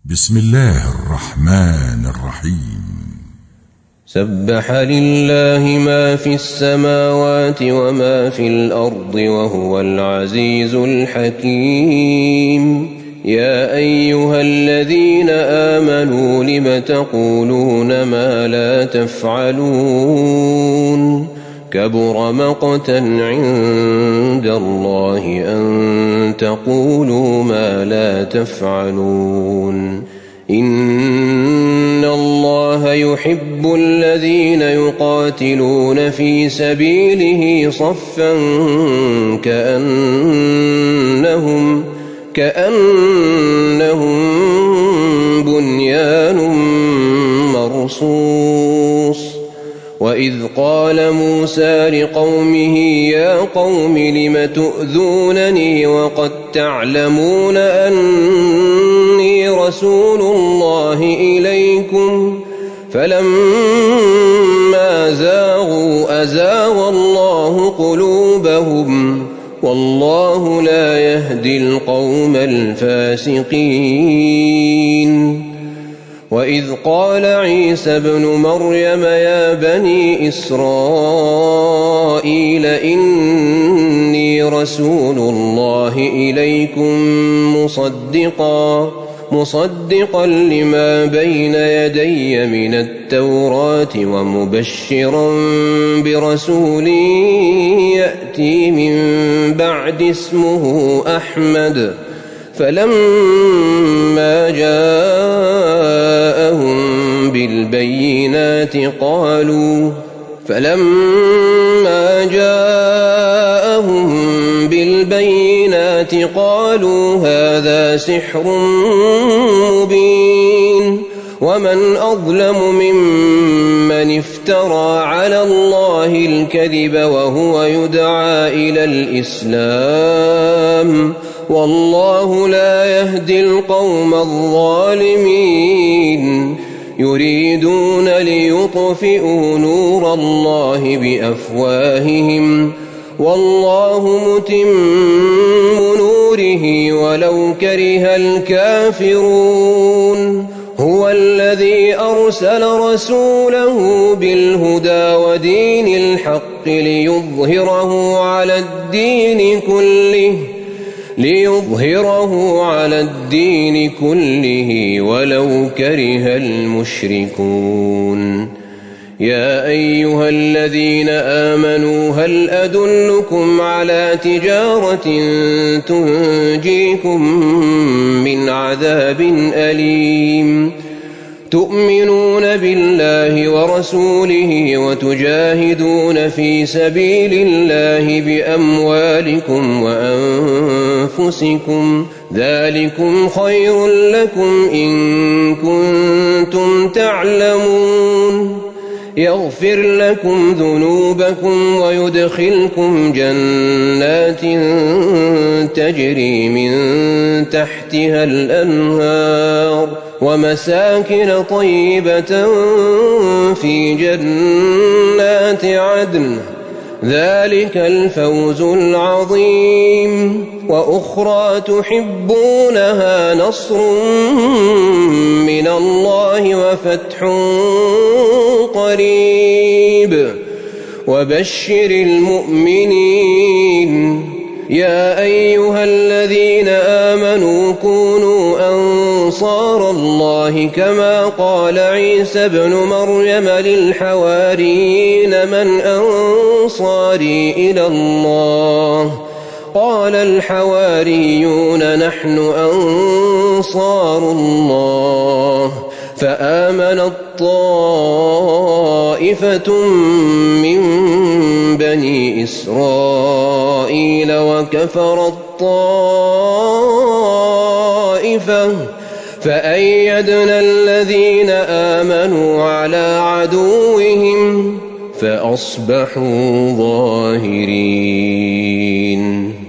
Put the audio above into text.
بسم الله الرحمن الرحيم. سبح لله ما في السماوات وما في الأرض وهو العزيز الحكيم. يا أيها الذين آمنوا لم تقولون ما لا تفعلون كبر مقتا عند الله أن تقولوا ما لا تفعلون. إن الله يحب الذين يقاتلون في سبيله صفا كأنهم بنيان مرصوص. وإذ قال موسى لقومه يا قوم لم تؤذونني وقد تعلمون أني رسول الله إليكم فلما زاغوا أزاغ الله قلوبهم والله لا يهدي القوم الفاسقين. وإذ قال عيسى ابن مريم يا بني إسرائيل إني رسول الله إليكم مصدقا لما بين يدي من التوراة ومبشرا برسول يأتي من بعد اسمه أحمد. فلما جاءهم بالبينات قالوا هذا سحر مبين. ومن أظلم ممن افترى على الله الكذب وهو يدعى إلى الإسلام والله لا يهدي القوم الظالمين. يريدون ليطفئوا نور الله بأفواههم والله متم نوره ولو كره الكافرون. هو الذي أرسل رسوله بالهدى ودين الحق ليظهره على الدين كله ولو كره المشركون. يا أيها الذين آمنوا هل أدلكم على تجارة تنجيكم من عذاب أليم تؤمنون بالله ورسوله وتجاهدون في سبيل الله بأموالكم وأنفسكم ذلكم خير لكم إن كنتم تعلمون. يغفر لكم ذنوبكم ويدخلكم جنات تجري من تحتها الأنهار ومساكن طيبة في جنات عدن ذلك الفوز العظيم. وأخرى تحبونها نصر من الله وفتح قريب وبشر المؤمنين. يا أيها الذين آمنوا كونوا أنصار الله كما قال عيسى ابن مريم للحواريين من أنصاري إلى الله قال الحواريون نحن أنصار الله. فآمنت طائفة من بني إسرائيل وكفرت طائفة فأيدنا الذين آمنوا على عدوهم فأصبحوا ظاهرين.